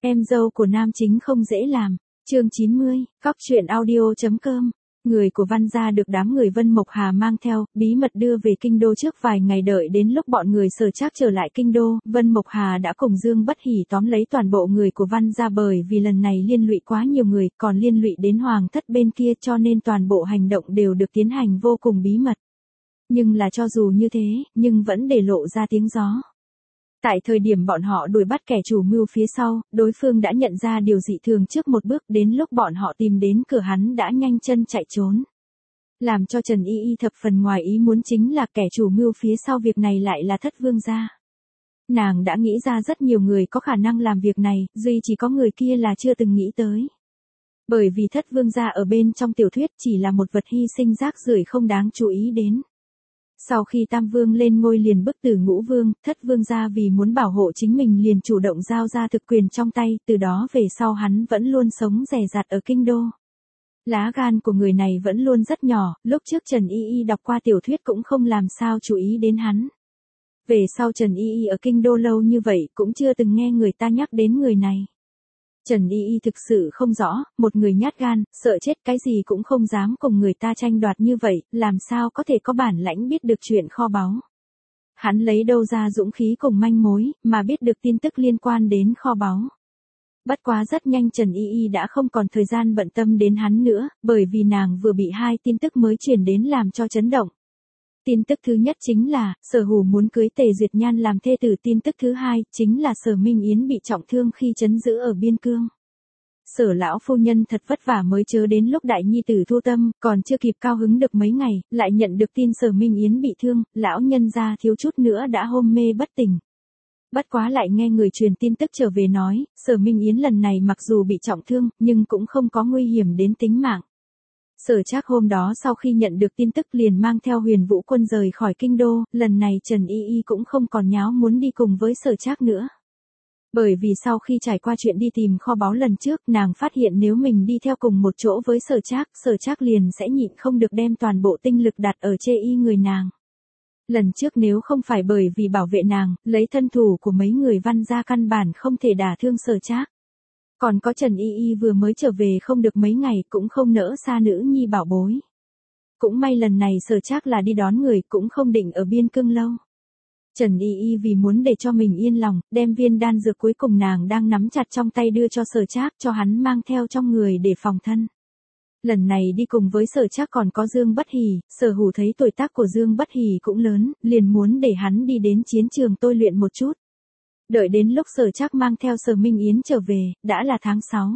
Em dâu của nam chính không dễ làm. Chương 90, Cóc truyện audio.com. Người của Văn gia được đám người Vân Mộc Hà mang theo, bí mật đưa về kinh đô trước vài ngày. Đợi đến lúc bọn người Sở Trác trở lại kinh đô, Vân Mộc Hà đã cùng Dương Bất Hỉ tóm lấy toàn bộ người của Văn gia, bởi vì lần này liên lụy quá nhiều người, còn liên lụy đến hoàng thất bên kia, cho nên toàn bộ hành động đều được tiến hành vô cùng bí mật. Nhưng là cho dù như thế, nhưng vẫn để lộ ra tiếng gió. Tại thời điểm bọn họ đuổi bắt kẻ chủ mưu phía sau, đối phương đã nhận ra điều dị thường trước một bước, đến lúc bọn họ tìm đến cửa hắn đã nhanh chân chạy trốn. Làm cho Trần Y Y thập phần ngoài ý muốn chính là kẻ chủ mưu phía sau việc này lại là Thất Vương gia. Nàng đã nghĩ ra rất nhiều người có khả năng làm việc này, duy chỉ có người kia là chưa từng nghĩ tới. Bởi vì Thất Vương gia ở bên trong tiểu thuyết chỉ là một vật hy sinh rác rưởi không đáng chú ý đến. Sau khi Tam Vương lên ngôi liền bức tử Ngũ Vương, Thất Vương gia vì muốn bảo hộ chính mình liền chủ động giao ra thực quyền trong tay, từ đó về sau hắn vẫn luôn sống dè dặt ở kinh đô. Lá gan của người này vẫn luôn rất nhỏ, lúc trước Trần Y Y đọc qua tiểu thuyết cũng không làm sao chú ý đến hắn. Về sau Trần Y Y ở kinh đô lâu như vậy cũng chưa từng nghe người ta nhắc đến người này. Trần Y Y thực sự không rõ, một người nhát gan, sợ chết cái gì cũng không dám cùng người ta tranh đoạt như vậy, làm sao có thể có bản lãnh biết được chuyện kho báu. Hắn lấy đâu ra dũng khí cùng manh mối, mà biết được tin tức liên quan đến kho báu. Bất quá rất nhanh Trần Y Y đã không còn thời gian bận tâm đến hắn nữa, bởi vì nàng vừa bị hai tin tức mới truyền đến làm cho chấn động. Tin tức thứ nhất chính là, Sở Hủ muốn cưới Tề Duyệt Nhan làm thê tử. Tin tức thứ hai, chính là Sở Minh Yến bị trọng thương khi trấn giữ ở biên cương. Sở lão phu nhân thật vất vả mới chớ đến lúc đại nhi tử thu tâm, còn chưa kịp cao hứng được mấy ngày, lại nhận được tin Sở Minh Yến bị thương, lão nhân gia thiếu chút nữa đã hôn mê bất tỉnh. Bất quá lại nghe người truyền tin tức trở về nói, Sở Minh Yến lần này mặc dù bị trọng thương, nhưng cũng không có nguy hiểm đến tính mạng. Sở Trác hôm đó sau khi nhận được tin tức liền mang theo Huyền Vũ quân rời khỏi kinh đô, lần này Trần Y Y cũng không còn nháo muốn đi cùng với Sở Trác nữa. Bởi vì sau khi trải qua chuyện đi tìm kho báu lần trước, nàng phát hiện nếu mình đi theo cùng một chỗ với Sở Trác liền sẽ nhịn không được đem toàn bộ tinh lực đặt ở Chê Y người nàng. Lần trước nếu không phải bởi vì bảo vệ nàng, lấy thân thủ của mấy người Văn gia căn bản không thể đả thương Sở Trác. Còn có Trần Y Y vừa mới trở về không được mấy ngày cũng không nỡ xa nữ nhi bảo bối. Cũng may lần này Sở Trác là đi đón người cũng không định ở biên cương lâu. Trần Y Y vì muốn để cho mình yên lòng, đem viên đan dược cuối cùng nàng đang nắm chặt trong tay đưa cho Sở Trác cho hắn mang theo trong người để phòng thân. Lần này đi cùng với Sở Trác còn có Dương Bất Hỉ, Sở Hủ thấy tuổi tác của Dương Bất Hỉ cũng lớn, liền muốn để hắn đi đến chiến trường tôi luyện một chút. Đợi đến lúc Sở Trác mang theo Sở Minh Yến trở về, đã là tháng 6.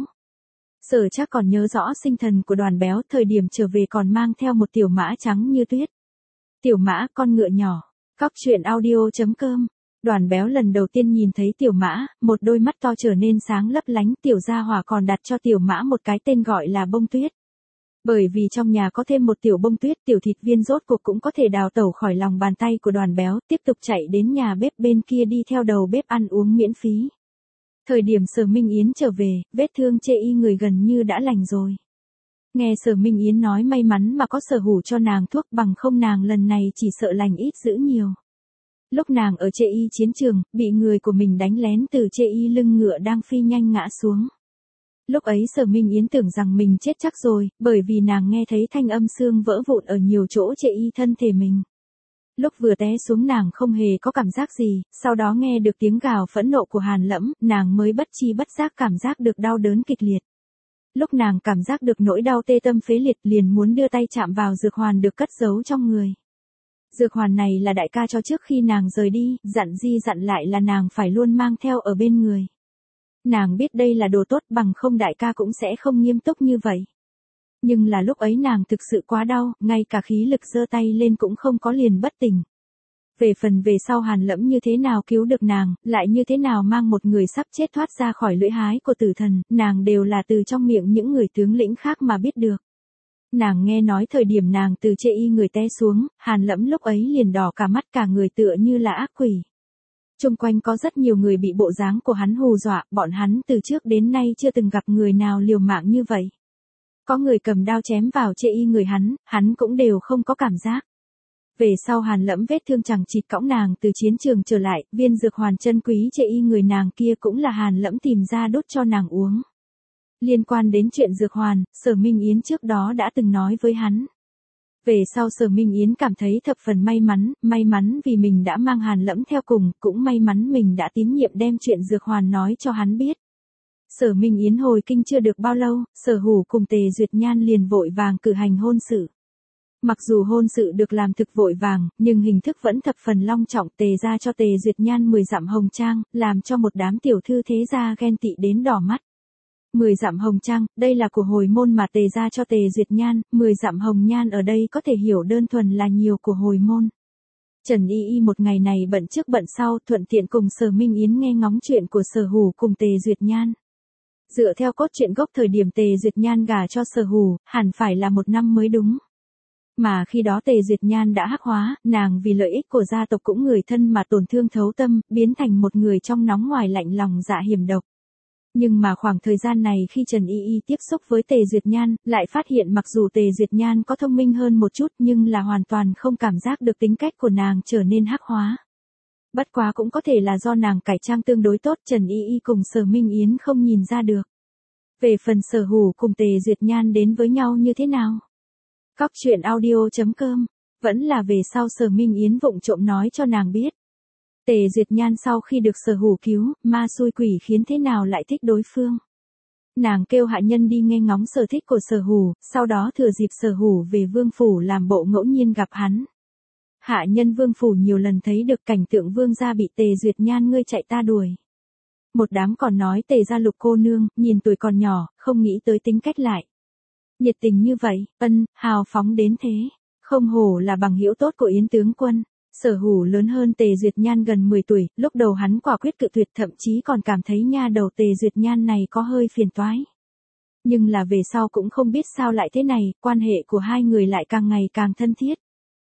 Sở Trác còn nhớ rõ sinh thần của Đoàn Béo, thời điểm trở về còn mang theo một tiểu mã trắng như tuyết. Tiểu mã, con ngựa nhỏ. Cóc truyện audio.com. Đoàn Béo lần đầu tiên nhìn thấy tiểu mã, một đôi mắt to trở nên sáng lấp lánh, tiểu gia hỏa còn đặt cho tiểu mã một cái tên gọi là Bông Tuyết. Bởi vì trong nhà có thêm một tiểu Bông Tuyết, tiểu thịt viên rốt cuộc cũng có thể đào tẩu khỏi lòng bàn tay của Đoàn Béo, tiếp tục chạy đến nhà bếp bên kia đi theo đầu bếp ăn uống miễn phí. Thời điểm Sở Minh Yến trở về, vết thương Chê Y người gần như đã lành rồi. Nghe Sở Minh Yến nói may mắn mà có Sở Hủ cho nàng thuốc, bằng không nàng lần này chỉ sợ lành ít dữ nhiều. Lúc nàng ở Chê Y chiến trường, bị người của mình đánh lén từ Chê Y lưng ngựa đang phi nhanh ngã xuống. Lúc ấy Sở Minh Yến tưởng rằng mình chết chắc rồi, bởi vì nàng nghe thấy thanh âm xương vỡ vụn ở nhiều chỗ Chê Y thân thể mình. Lúc vừa té xuống nàng không hề có cảm giác gì, sau đó nghe được tiếng gào phẫn nộ của Hàn Lẫm, nàng mới bất chi bất giác cảm giác được đau đớn kịch liệt. Lúc nàng cảm giác được nỗi đau tê tâm phế liệt liền muốn đưa tay chạm vào dược hoàn được cất giấu trong người. Dược hoàn này là đại ca cho trước khi nàng rời đi, dặn lại là nàng phải luôn mang theo ở bên người. Nàng biết đây là đồ tốt, bằng không đại ca cũng sẽ không nghiêm túc như vậy. Nhưng là lúc ấy nàng thực sự quá đau, ngay cả khí lực giơ tay lên cũng không có, liền bất tỉnh. Về phần về sau Hàn Lẫm như thế nào cứu được nàng, lại như thế nào mang một người sắp chết thoát ra khỏi lưỡi hái của tử thần, nàng đều là từ trong miệng những người tướng lĩnh khác mà biết được. Nàng nghe nói thời điểm nàng từ Chê Y người té xuống, Hàn Lẫm lúc ấy liền đỏ cả mắt, cả người tựa như là ác quỷ. Xung quanh có rất nhiều người bị bộ dáng của hắn hù dọa, bọn hắn từ trước đến nay chưa từng gặp người nào liều mạng như vậy. Có người cầm đao chém vào Chê Y người hắn cũng đều không có cảm giác. Về sau Hàn Lẫm vết thương chẳng chịt cõng nàng từ chiến trường trở lại, viên dược hoàn chân quý chê y người nàng kia cũng là Hàn Lẫm tìm ra đút cho nàng uống. Liên quan đến chuyện dược hoàn, Sở Minh Yến trước đó đã từng nói với hắn. Về sau Sở Minh Yến cảm thấy thập phần may mắn vì mình đã mang Hàn Lẫm theo cùng, cũng may mắn mình đã tín nhiệm đem chuyện dược hoàn nói cho hắn biết. Sở Minh Yến hồi kinh chưa được bao lâu, Sở Hủ cùng Tề Duyệt Nhan liền vội vàng cử hành hôn sự. Mặc dù hôn sự được làm thực vội vàng, nhưng hình thức vẫn thập phần long trọng. Tề ra cho Tề Duyệt Nhan 10 dặm hồng trang, làm cho một đám tiểu thư thế gia ghen tị đến đỏ mắt. 10 dặm hồng trang, đây là của hồi môn mà Tề ra cho Tề Duyệt Nhan, 10 dặm hồng nhan ở đây có thể hiểu đơn thuần là nhiều của hồi môn. Trần Y Y một ngày này bận trước bận sau, thuận tiện cùng Sở Minh Yến nghe ngóng chuyện của Sở Hủ cùng Tề Duyệt Nhan. Dựa theo cốt truyện gốc thời điểm Tề Duyệt Nhan gả cho Sở Hủ, hẳn phải là 1 năm mới đúng. Mà khi đó Tề Duyệt Nhan đã hắc hóa, nàng vì lợi ích của gia tộc cũng người thân mà tổn thương thấu tâm, biến thành một người trong nóng ngoài lạnh lòng dạ hiểm độc. Nhưng mà khoảng thời gian này khi Trần Y Y tiếp xúc với Tề Duyệt Nhan, lại phát hiện mặc dù Tề Duyệt Nhan có thông minh hơn một chút nhưng là hoàn toàn không cảm giác được tính cách của nàng trở nên hắc hóa. Bất quá cũng có thể là do nàng cải trang tương đối tốt, Trần Y Y cùng Sở Minh Yến không nhìn ra được. Về phần Sở Hủ cùng Tề Duyệt Nhan đến với nhau như thế nào? Cóc truyện audio.com, vẫn là về sau Sở Minh Yến vụng trộm nói cho nàng biết. Tề Duyệt Nhan sau khi được Sở Hủ cứu, ma xui quỷ khiến thế nào lại thích đối phương. Nàng kêu hạ nhân đi nghe ngóng sở thích của Sở Hủ, sau đó thừa dịp Sở Hủ về vương phủ làm bộ ngẫu nhiên gặp hắn. Hạ nhân vương phủ nhiều lần thấy được cảnh tượng vương gia bị Tề Duyệt Nhan ngươi chạy ta đuổi. Một đám còn nói Tề gia Lục cô nương, nhìn tuổi còn nhỏ, không nghĩ tới tính cách lại. Nhiệt tình như vậy, hào phóng đến thế, không hổ là bằng hữu tốt của Yến tướng quân. Sở Hủ lớn hơn Tề Duyệt Nhan gần 10 tuổi, lúc đầu hắn quả quyết cự tuyệt, thậm chí còn cảm thấy nha đầu Tề Duyệt Nhan này có hơi phiền toái. Nhưng là về sau cũng không biết sao lại thế này, quan hệ của hai người lại càng ngày càng thân thiết.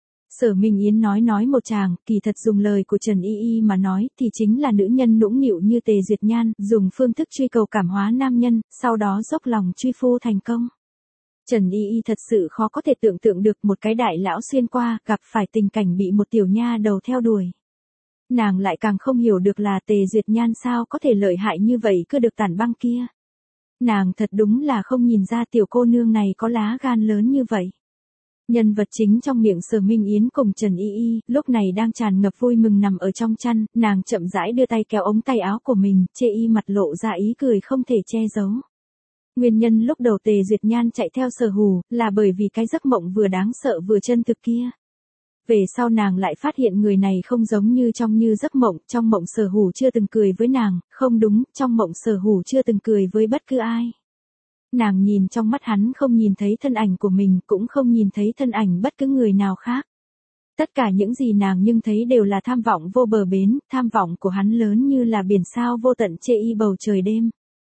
Sở Minh Yến nói một tràng, kỳ thật dùng lời của Trần Y Y mà nói thì chính là nữ nhân nũng nịu như Tề Duyệt Nhan, dùng phương thức truy cầu cảm hóa nam nhân, sau đó dốc lòng truy phu thành công. Trần Y Y thật sự khó có thể tưởng tượng được một cái đại lão xuyên qua, gặp phải tình cảnh bị một tiểu nha đầu theo đuổi. Nàng lại càng không hiểu được là Tề Duyệt Nhan sao có thể lợi hại như vậy cứ được tản băng kia. Nàng thật đúng là không nhìn ra tiểu cô nương này có lá gan lớn như vậy. Nhân vật chính trong miệng Sở Minh Yến cùng Trần Y Y, lúc này đang tràn ngập vui mừng nằm ở trong chăn, nàng chậm rãi đưa tay kéo ống tay áo của mình, chê y mặt lộ ra ý cười không thể che giấu. Nguyên nhân lúc đầu Tề Duyệt Nhan chạy theo Sở Hủ, là bởi vì cái giấc mộng vừa đáng sợ vừa chân thực kia. Về sau nàng lại phát hiện người này không giống như giấc mộng, trong mộng Sở Hủ chưa từng cười với nàng, không đúng, trong mộng Sở Hủ chưa từng cười với bất cứ ai. Nàng nhìn trong mắt hắn không nhìn thấy thân ảnh của mình, cũng không nhìn thấy thân ảnh bất cứ người nào khác. Tất cả những gì nàng nhưng thấy đều là tham vọng vô bờ bến, tham vọng của hắn lớn như là biển sao vô tận chê y bầu trời đêm.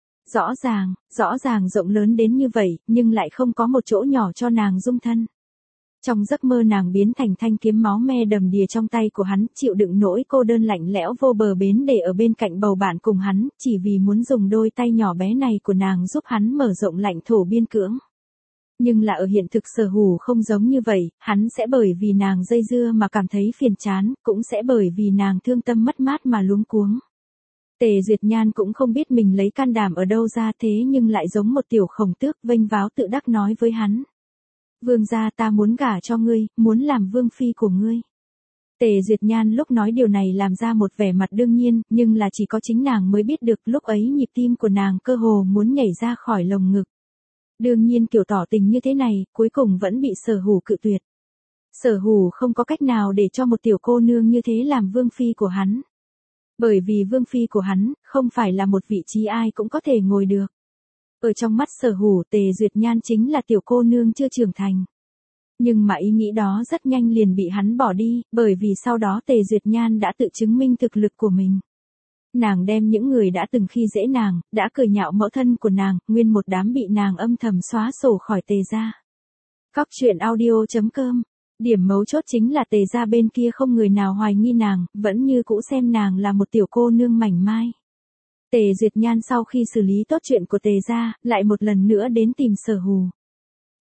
Rõ ràng rộng lớn đến như vậy, nhưng lại không có một chỗ nhỏ cho nàng dung thân. Trong giấc mơ nàng biến thành thanh kiếm máu me đầm đìa trong tay của hắn, chịu đựng nỗi cô đơn lạnh lẽo vô bờ bến để ở bên cạnh bầu bạn cùng hắn, chỉ vì muốn dùng đôi tay nhỏ bé này của nàng giúp hắn mở rộng lãnh thổ biên cương. Nhưng là ở hiện thực Sở Hủ không giống như vậy, hắn sẽ bởi vì nàng dây dưa mà cảm thấy phiền chán, cũng sẽ bởi vì nàng thương tâm mất mát mà luống cuống. Tề Duyệt Nhan cũng không biết mình lấy can đảm ở đâu ra thế nhưng lại giống một tiểu khổng tước vênh váo tự đắc nói với hắn. Vương gia ta muốn gả cho ngươi, muốn làm vương phi của ngươi. Tề Duyệt Nhan lúc nói điều này làm ra một vẻ mặt đương nhiên, nhưng là chỉ có chính nàng mới biết được lúc ấy nhịp tim của nàng cơ hồ muốn nhảy ra khỏi lồng ngực. Đương nhiên kiểu tỏ tình như thế này, cuối cùng vẫn bị Sở Hủ cự tuyệt. Sở Hủ không có cách nào để cho một tiểu cô nương như thế làm vương phi của hắn. Bởi vì vương phi của hắn, không phải là một vị trí ai cũng có thể ngồi được. Ở trong mắt Sở Hủ Tề Duyệt Nhan chính là tiểu cô nương chưa trưởng thành. Nhưng mà ý nghĩ đó rất nhanh liền bị hắn bỏ đi, bởi vì sau đó Tề Duyệt Nhan đã tự chứng minh thực lực của mình. Nàng đem những người đã từng khi dễ nàng, đã cười nhạo mẫu thân của nàng, nguyên một đám bị nàng âm thầm xóa sổ khỏi Tề gia. Cóc truyện audio.com. Điểm mấu chốt chính là Tề gia bên kia không người nào hoài nghi nàng, vẫn như cũ xem nàng là một tiểu cô nương mảnh mai. Tề Duyệt Nhan sau khi xử lý tốt chuyện của Tề gia, lại một lần nữa đến tìm Sở Hủ.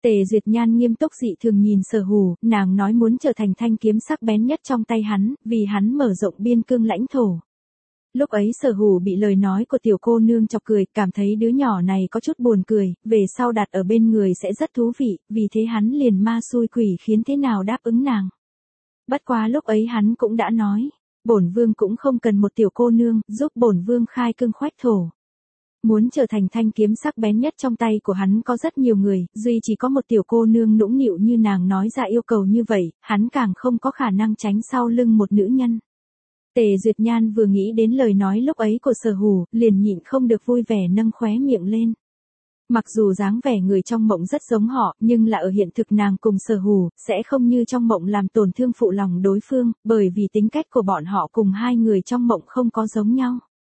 Tề Duyệt Nhan nghiêm túc dị thường nhìn Sở Hủ, nàng nói muốn trở thành thanh kiếm sắc bén nhất trong tay hắn, vì hắn mở rộng biên cương lãnh thổ. Lúc ấy Sở Hủ bị lời nói của tiểu cô nương chọc cười, cảm thấy đứa nhỏ này có chút buồn cười, về sau đặt ở bên người sẽ rất thú vị, vì thế hắn liền ma xui quỷ khiến thế nào đáp ứng nàng. Bất quá lúc ấy hắn cũng đã nói, bổn vương cũng không cần một tiểu cô nương, giúp bổn vương khai cương khoách thổ. Muốn trở thành thanh kiếm sắc bén nhất trong tay của hắn có rất nhiều người, duy chỉ có một tiểu cô nương nũng nịu như nàng nói ra yêu cầu như vậy, hắn càng không có khả năng tránh sau lưng một nữ nhân. Tề Duyệt Nhan vừa nghĩ đến lời nói lúc ấy của Sở Hủ, liền nhịn không được vui vẻ nâng khóe miệng lên. Mặc dù dáng vẻ người trong mộng rất giống họ, nhưng là ở hiện thực nàng cùng Sở Hủ, sẽ không như trong mộng làm tổn thương phụ lòng đối phương, bởi vì tính cách của bọn họ cùng hai người trong mộng không có giống nhau.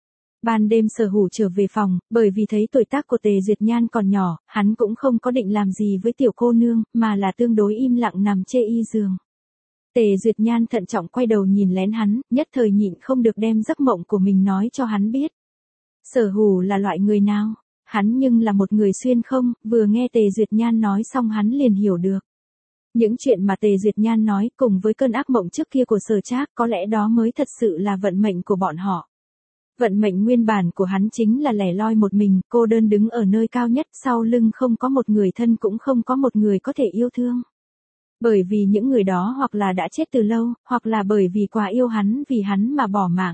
Ban đêm Sở Hủ trở về phòng, bởi vì thấy tuổi tác của Tề Duyệt Nhan còn nhỏ, hắn cũng không có định làm gì với tiểu cô nương, mà là tương đối im lặng nằm chê y giường. Tề Duyệt Nhan thận trọng quay đầu nhìn lén hắn, nhất thời nhịn không được đem giấc mộng của mình nói cho hắn biết. Sở Hủ là loại người nào? Hắn nhưng là một người xuyên không, vừa nghe Tề Duyệt Nhan nói xong hắn liền hiểu được. Những chuyện mà Tề Duyệt Nhan nói cùng với cơn ác mộng trước kia của Sở Trác có lẽ đó mới thật sự là vận mệnh của bọn họ. Vận mệnh nguyên bản của hắn chính là lẻ loi một mình, cô đơn đứng ở nơi cao nhất, sau lưng không có một người thân cũng không có một người có thể yêu thương. Bởi vì những người đó hoặc là đã chết từ lâu, hoặc là bởi vì quá yêu hắn vì hắn mà bỏ mạng.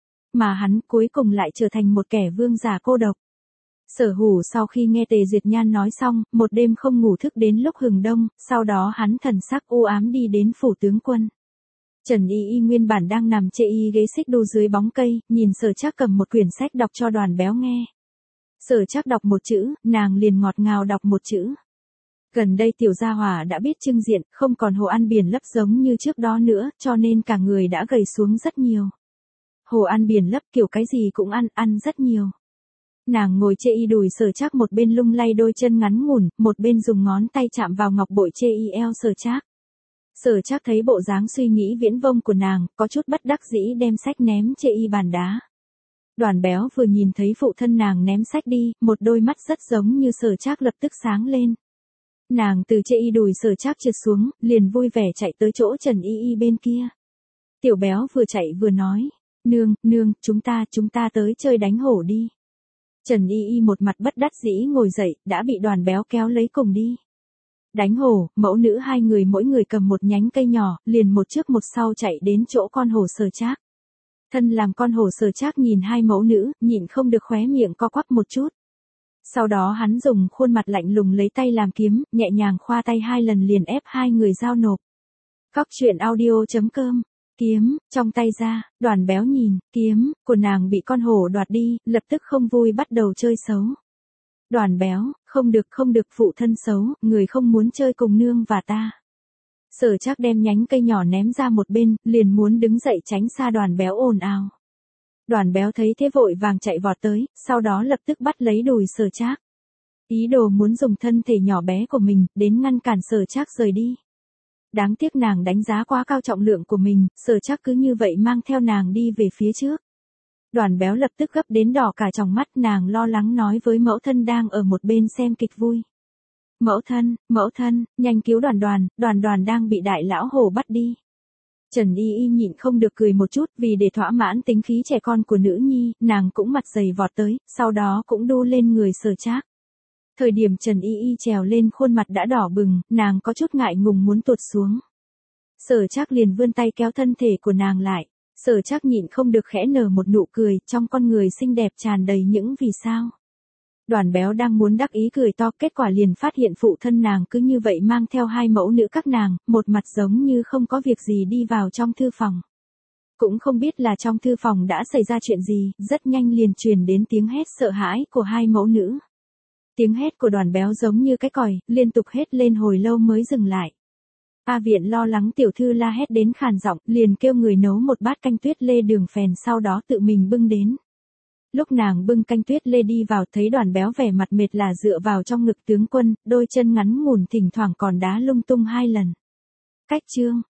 Mà hắn cuối cùng lại trở thành một kẻ vương giả cô độc. Sở Hủ sau khi nghe Tề Duyệt Nhan nói xong, một đêm không ngủ thức đến lúc hừng đông, sau đó hắn thần sắc u ám đi đến phủ tướng quân. Trần Y Y nguyên bản đang nằm chê y ghế xích đu dưới bóng cây, nhìn Sở Trác cầm một quyển sách đọc cho Đoàn Béo nghe. Sở Trác đọc một chữ, nàng liền ngọt ngào đọc một chữ. Gần đây tiểu gia hỏa đã biết trưng diện, không còn hồ ăn biển lấp giống như trước đó nữa, cho nên cả người đã gầy xuống rất nhiều. Hồ ăn biển lấp kiểu cái gì cũng ăn rất nhiều. Nàng ngồi chê y đùi Sở Trác một bên lung lay đôi chân ngắn ngủn, một bên dùng ngón tay chạm vào ngọc bội chê y eo Sở Trác. Sở Trác thấy bộ dáng suy nghĩ viễn vông của nàng, có chút bất đắc dĩ đem sách ném chê y bàn đá. Đoàn Béo vừa nhìn thấy phụ thân nàng ném sách đi, một đôi mắt rất giống như Sở Trác lập tức sáng lên. Nàng từ chê y đùi Sở Trác trượt xuống, liền vui vẻ chạy tới chỗ Trần Y Y bên kia. Tiểu Béo vừa chạy vừa nói, nương, chúng ta tới chơi đánh hổ đi. Trần Y Y một mặt bất đắc dĩ ngồi dậy, đã bị Đoàn Béo kéo lấy cùng đi. Đánh hổ, mẫu nữ hai người mỗi người cầm một nhánh cây nhỏ, liền một trước một sau chạy đến chỗ con hổ Sở Trác. Thân làm con hổ Sở Trác nhìn hai mẫu nữ, nhịn không được khóe miệng co quắp một chút. Sau đó hắn dùng khuôn mặt lạnh lùng lấy tay làm kiếm, nhẹ nhàng khoa tay hai lần liền ép hai người giao nộp. Cóc truyện audio.com. Kiếm, trong tay ra, Đoàn Béo nhìn, kiếm, của nàng bị con hổ đoạt đi, lập tức không vui bắt đầu chơi xấu. Đoàn Béo, không được phụ thân xấu, người không muốn chơi cùng nương và ta. Sở Trác đem nhánh cây nhỏ ném ra một bên, liền muốn đứng dậy tránh xa Đoàn Béo ồn ào. Đoàn Béo thấy thế vội vàng chạy vọt tới, sau đó lập tức bắt lấy đùi Sở Trác. Ý đồ muốn dùng thân thể nhỏ bé của mình, đến ngăn cản Sở Trác rời đi. Đáng tiếc nàng đánh giá quá cao trọng lượng của mình, Sở Trác cứ như vậy mang theo nàng đi về phía trước. Đoàn Béo lập tức gấp đến đỏ cả tròng mắt, nàng lo lắng nói với mẫu thân đang ở một bên xem kịch vui. Mẫu thân, nhanh cứu Đoàn đang bị đại lão hổ bắt đi. Trần Y Y nhịn không được cười một chút, vì để thỏa mãn tính khí trẻ con của nữ nhi, nàng cũng mặt dày vọt tới, sau đó cũng đu lên người Sở Trác. Thời điểm Trần Y Y trèo lên khuôn mặt đã đỏ bừng, nàng có chút ngại ngùng muốn tuột xuống. Sở Trác liền vươn tay kéo thân thể của nàng lại. Sở Trác nhịn không được khẽ nở một nụ cười, trong con người xinh đẹp tràn đầy những vì sao. Đoàn Béo đang muốn đắc ý cười to, kết quả liền phát hiện phụ thân nàng cứ như vậy mang theo hai mẫu nữ các nàng, một mặt giống như không có việc gì đi vào trong thư phòng. Cũng không biết là trong thư phòng đã xảy ra chuyện gì, rất nhanh liền truyền đến tiếng hét sợ hãi của hai mẫu nữ. Tiếng hét của Đoàn Béo giống như cái còi, liên tục hét lên hồi lâu mới dừng lại. A Viện lo lắng tiểu thư la hét đến khàn giọng, liền kêu người nấu một bát canh tuyết lê đường phèn, sau đó tự mình bưng đến. Lúc nàng bưng canh tuyết lê đi vào, thấy Đoàn Béo vẻ mặt mệt là dựa vào trong ngực tướng quân, đôi chân ngắn ngủn thỉnh thoảng còn đá lung tung hai lần. Cách chương,